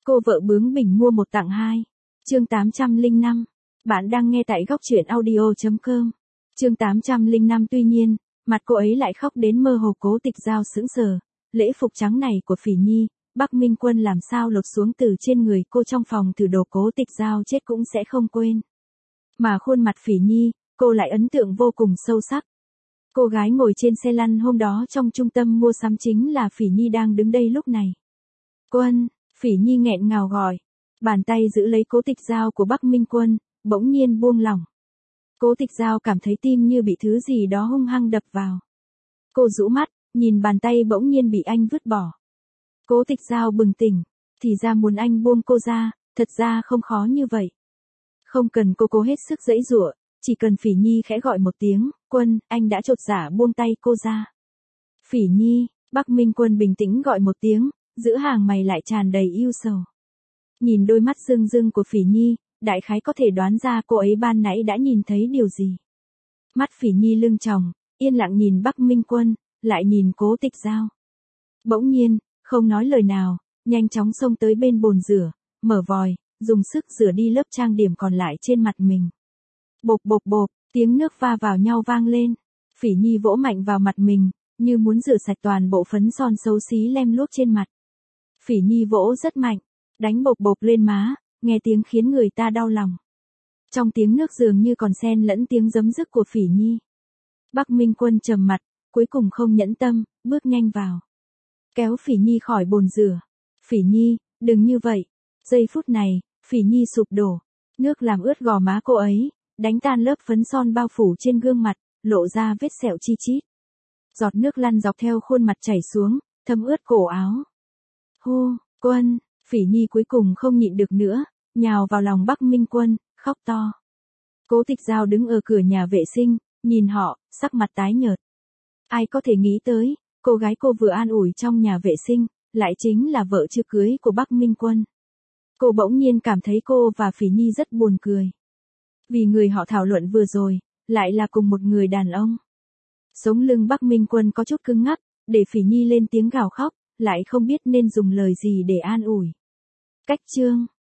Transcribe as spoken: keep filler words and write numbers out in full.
Cô vợ bướng bỉnh mua một tặng hai. Chương tám trăm lẻ năm. Bạn đang nghe tại góc truyện audio chấm com. Chương tám trăm lẻ năm. Tuy nhiên, mặt cô ấy lại khóc đến mơ hồ. Cố Tịch Giao sững sờ. Lễ phục trắng này của Phỉ Nhi, Bắc Minh Quân làm sao lột xuống từ trên người cô trong phòng thử đồ. Cố Tịch Giao chết cũng sẽ không quên. Mà khuôn mặt Phỉ Nhi, cô lại ấn tượng vô cùng sâu sắc. Cô gái ngồi trên xe lăn hôm đó trong trung tâm mua sắm chính là Phỉ Nhi đang đứng đây lúc này. Quân, Phỉ Nhi nghẹn ngào gọi. Bàn tay giữ lấy Cố Tịch Giao của Bắc Minh Quân, bỗng nhiên buông lỏng. Cố Tịch Giao cảm thấy tim như bị thứ gì đó hung hăng đập vào. Cô rũ mắt, nhìn bàn tay bỗng nhiên bị anh vứt bỏ. Cố Tịch Giao bừng tỉnh, thì ra muốn anh buông cô ra, thật ra không khó như vậy. Không cần cô cố hết sức giãy giụa, chỉ cần Phỉ Nhi khẽ gọi một tiếng, Quân, anh đã chột dạ buông tay cô ra. Phỉ Nhi, Bắc Minh Quân bình tĩnh gọi một tiếng, giữa hàng mày lại tràn đầy ưu sầu. Nhìn đôi mắt rưng rưng của Phỉ Nhi, đại khái có thể đoán ra cô ấy ban nãy đã nhìn thấy điều gì. Mắt Phỉ Nhi lưng tròng, yên lặng nhìn Bắc Minh Quân, lại nhìn Cố Tịch Giao. Bỗng nhiên, không nói lời nào, nhanh chóng xông tới bên bồn rửa, mở vòi, dùng sức rửa đi lớp trang điểm còn lại trên mặt mình. Bộp bộp bộp, tiếng nước va vào nhau vang lên. Phỉ Nhi vỗ mạnh vào mặt mình, như muốn rửa sạch toàn bộ phấn son xấu xí lem luốc trên mặt. Phỉ Nhi vỗ rất mạnh, đánh bộp bộp lên má, nghe tiếng khiến người ta đau lòng. Trong tiếng nước dường như còn xen lẫn tiếng giấm dứt của Phỉ Nhi. Bắc Minh Quân trầm mặt, cuối cùng không nhẫn tâm, bước nhanh vào. Kéo Phỉ Nhi khỏi bồn rửa. Phỉ Nhi, đừng như vậy. Giây phút này, Phỉ Nhi sụp đổ. Nước làm ướt gò má cô ấy, đánh tan lớp phấn son bao phủ trên gương mặt, lộ ra vết sẹo chi chít. Giọt nước lăn dọc theo khuôn mặt chảy xuống, thấm ướt cổ áo. Hô, Quân, Phỉ Nhi cuối cùng không nhịn được nữa, nhào vào lòng Bắc Minh Quân, khóc to. Cố Tịch Giao đứng ở cửa nhà vệ sinh, nhìn họ, sắc mặt tái nhợt. Ai có thể nghĩ tới, cô gái cô vừa an ủi trong nhà vệ sinh, lại chính là vợ chưa cưới của Bắc Minh Quân. Cô bỗng nhiên cảm thấy cô và Phỉ Nhi rất buồn cười. Vì người họ thảo luận vừa rồi, lại là cùng một người đàn ông. Sống lưng Bắc Minh Quân có chút cứng ngắc, để Phỉ Nhi lên tiếng gào khóc, lại không biết nên dùng lời gì để an ủi. Cách chương